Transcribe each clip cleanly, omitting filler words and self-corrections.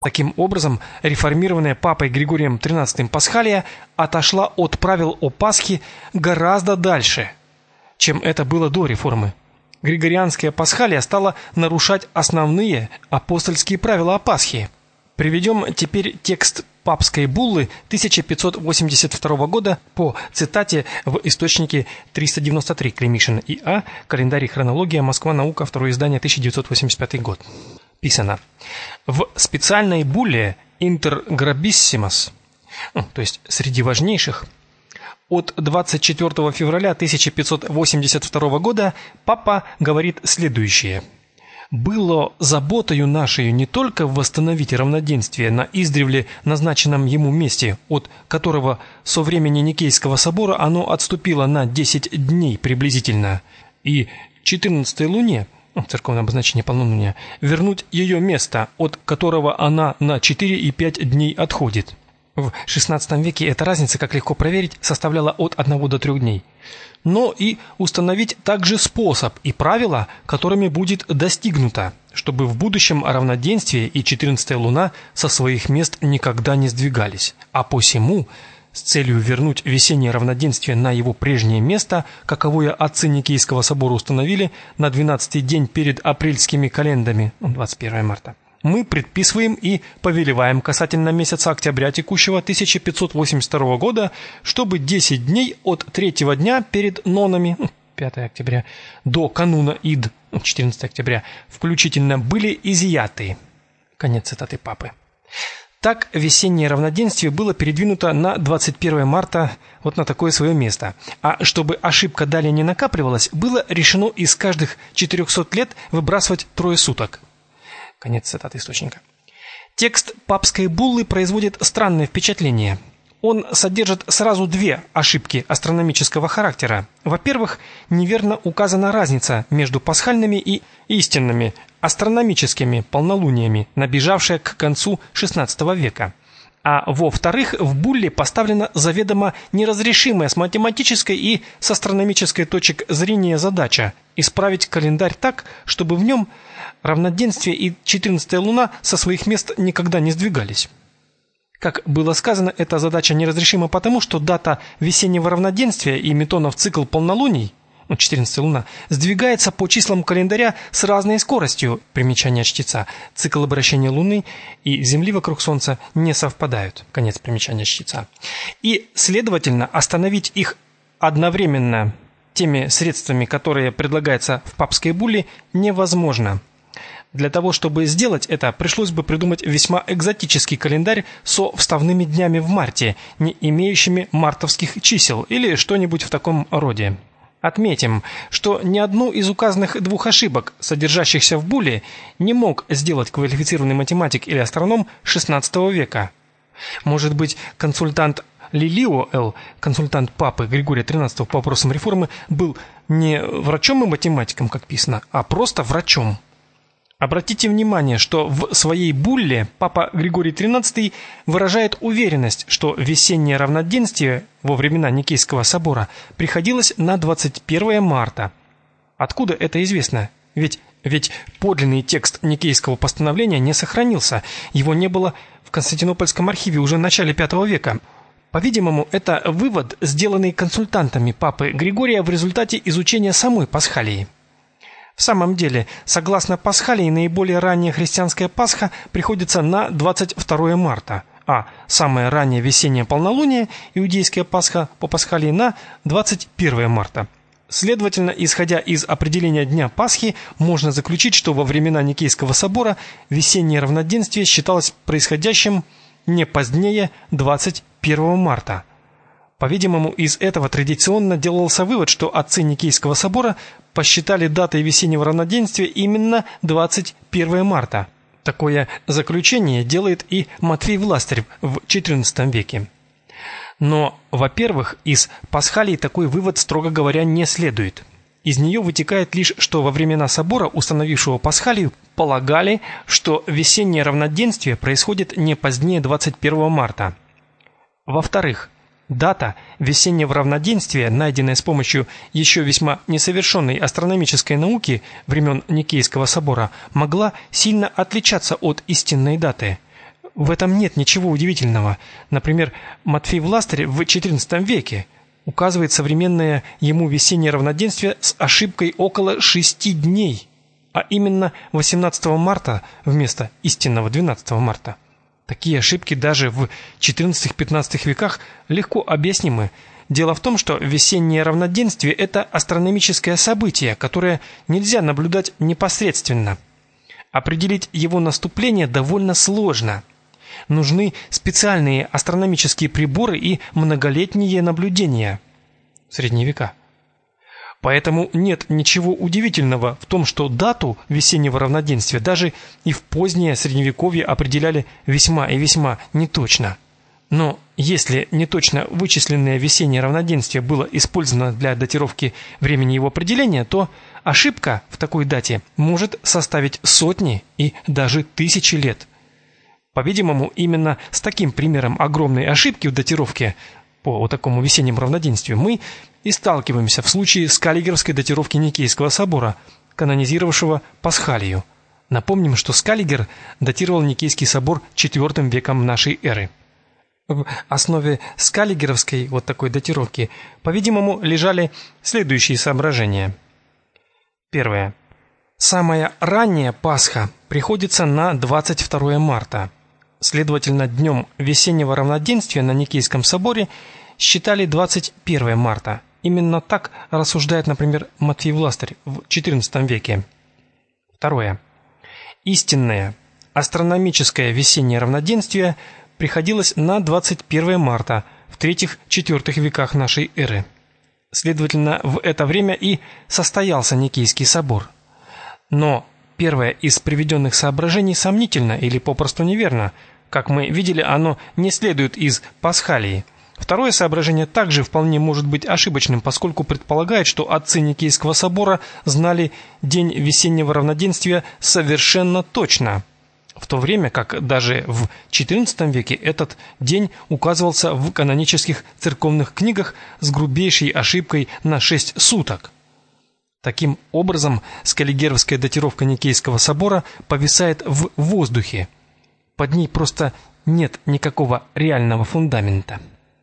Таким образом, реформированная папой Григорием XIII Пасхалия отошла от правил о Пасхе гораздо дальше, чем это было до реформы. Григорианская Пасхалия стала нарушать основные апостольские правила о Пасхе. Приведем теперь текст папской буллы 1582 года по цитате в источнике 393 Клемишин И.А. Календарь и хронология. Москва. Наука. Второе издание. 1985 год. Писано: в специальной булле Inter Grabissimas, то есть среди важнейших, от 24 февраля 1582 года папа говорит следующее: «Было заботою нашею не только восстановить равноденствие на издревле назначенном ему месте, от которого со времени Никейского собора оно отступило на 10 дней приблизительно, и 14-й луне, церковное обозначение полнолуния, вернуть ее место, от которого она на 4 и 5 дней отходит». В XVI веке эта разница, как легко проверить, составляла от 1 до 3 дней. Но и установить также способ и правила, которыми будет достигнуто, чтобы в будущем равноденствие и 14-я луна со своих мест никогда не сдвигались. А посему, с целью вернуть весеннее равноденствие на его прежнее место, каковое отцы Никейского собора установили на 12-й день перед апрельскими календами, 21 марта, мы предписываем и повелеваем касательно месяца октября текущего 1582 года, чтобы 10 дней от 3-го дня перед нонами, 5 октября, до кануна Ид, 14 октября, включительно были изъяты. Конец цитаты папы. Так весеннее равноденствие было передвинуто на 21 марта вот на такое свое место. А чтобы ошибка далее не накапливалась, было решено из каждых 400 лет выбрасывать 3 суток. Конец цитаты источника. Текст папской буллы производит странное впечатление. Он содержит сразу 2 ошибки астрономического характера. Во-первых, неверно указана разница между пасхальными и истинными астрономическими полнолуниями, набежавшая к концу XVI века. А во-вторых, в булле поставлена заведомо неразрешимая с математической и с астрономической точек зрения задача исправить календарь так, чтобы в нем равноденствие и 14-я луна со своих мест никогда не сдвигались. Как было сказано, эта задача неразрешима потому, что дата весеннего равноденствия и метонов цикл полнолуний, 14-я луна, сдвигается по числам календаря с разной скоростью. Примечание чтеца. Цикл обращения Луны и Земли вокруг Солнца не совпадают. Конец примечания чтеца. И, следовательно, остановить их одновременно теми средствами, которые предлагаются в папской булле, невозможно. Для того, чтобы сделать это, пришлось бы придумать весьма экзотический календарь со вставными днями в марте, не имеющими мартовских чисел, или что-нибудь в таком роде. Отметим, что ни одну из указанных 2 ошибок, содержащихся в булле, не мог сделать квалифицированный математик или астроном XVI века. Может быть, консультант Лилио Л., консультант папы Григория XIII по вопросам реформы, был не врачом и математиком, как писано, а просто врачом. Обратите внимание, что в своей булле папа Григорий XIII выражает уверенность, что весеннее равноденствие во времена Никейского собора приходилось на 21 марта. Откуда это известно? Ведь подлинный текст Никейского постановления не сохранился, его не было в Константинопольском архиве уже в начале V века. По-видимому, это вывод, сделанный консультантами папы Григория в результате изучения самой Пасхалии. В самом деле, согласно Пасхалии, наиболее ранняя христианская Пасха приходится на 22 марта, а самое раннее весеннее полнолуние, иудейская Пасха по Пасхалии, на 21 марта. Следовательно, исходя из определения Дня Пасхи, можно заключить, что во времена Никейского собора весеннее равноденствие считалось происходящим не позднее 21 марта. По-видимому, из этого традиционно делался вывод, что отцы Никейского собора посчитали датой весеннего равноденствия именно 21 марта. Такое заключение делает и Матфей Властарь в XIV веке. Но, во-первых, из Пасхалии такой вывод, строго говоря, не следует. Из нее вытекает лишь, что во времена собора, установившего Пасхалию, полагали, что весеннее равноденствие происходит не позднее 21 марта. Во-вторых, дата весеннего равноденствия, найденная с помощью еще весьма несовершенной астрономической науки времен Никейского собора, могла сильно отличаться от истинной даты. В этом нет ничего удивительного. Например, Матфей Властарь в XIV веке указывает современное ему весеннее равноденствие с ошибкой около 6 дней, а именно 18 марта вместо истинного 12 марта. Такие ошибки даже в XIV-XV веках легко объяснимы. Дело в том, что весеннее равноденствие – это астрономическое событие, которое нельзя наблюдать непосредственно. Определить его наступление довольно сложно. Нужны специальные астрономические приборы и многолетние наблюдения. Средние века. Поэтому нет ничего удивительного в том, что дату весеннего равноденствия даже и в позднее Средневековье определяли весьма и весьма неточно. Но если неточно вычисленное весеннее равноденствие было использовано для датировки времени его определения, то ошибка в такой дате может составить сотни и даже тысячи лет. По-видимому, именно с таким примером огромной ошибки в датировке по вот такому весеннему равноденствию мы и сталкиваемся в случае скаллигеровской датировки Никейского собора, канонизировавшего Пасхалию. Напомним, что Скаллигер датировал Никейский собор IV веком нашей эры. В основе скаллигеровской вот такой датировки, по-видимому, лежали следующие соображения. Первое. Самая ранняя Пасха приходится на 22 марта. Следовательно, днем весеннего равноденствия на Никейском соборе считали 21 марта. Именно так рассуждает, например, Матфей Властарь в XIV веке. Второе. Истинное астрономическое весеннее равноденствие приходилось на 21 марта в III-IV веках нашей эры. Следовательно, в это время и состоялся Никейский собор. Но первое из приведенных соображений сомнительно или попросту неверно. Как мы видели, оно не следует из Пасхалии. Второе соображение также вполне может быть ошибочным, поскольку предполагает, что отцы Никейского собора знали день весеннего равноденствия совершенно точно, в то время как даже в XIV веке этот день указывался в канонических церковных книгах с грубейшей ошибкой на 6 суток. Таким образом, скаллигеровская датировка Никейского собора повисает в воздухе. Под ней просто нет никакого реального фундамента.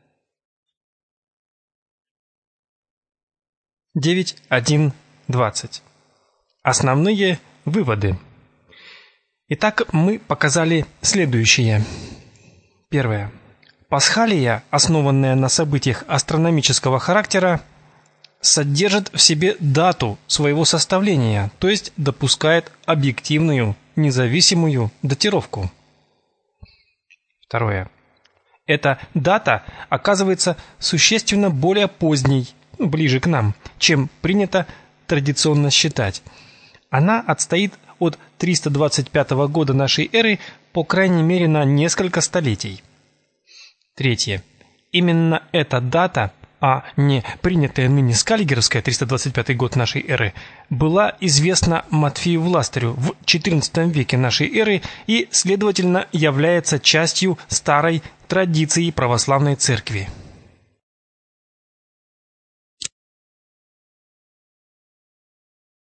9.1.20. Основные выводы. Итак, мы показали следующее. Первое. Пасхалия, основанная на событиях астрономического характера, содержит в себе дату своего составления, то есть допускает объективную, независимую датировку. Второе. Эта дата оказывается существенно более поздней, ближе к нам, чем принято традиционно считать. Она отстоит от 325 года нашей эры по крайней мере на несколько столетий. Третье. Именно эта дата, а не принятая ныне скаллигеровская 325 год нашей эры, была известна Матфею Властарю в XIV веке нашей эры и, следовательно, является частью старой традиции православной церкви.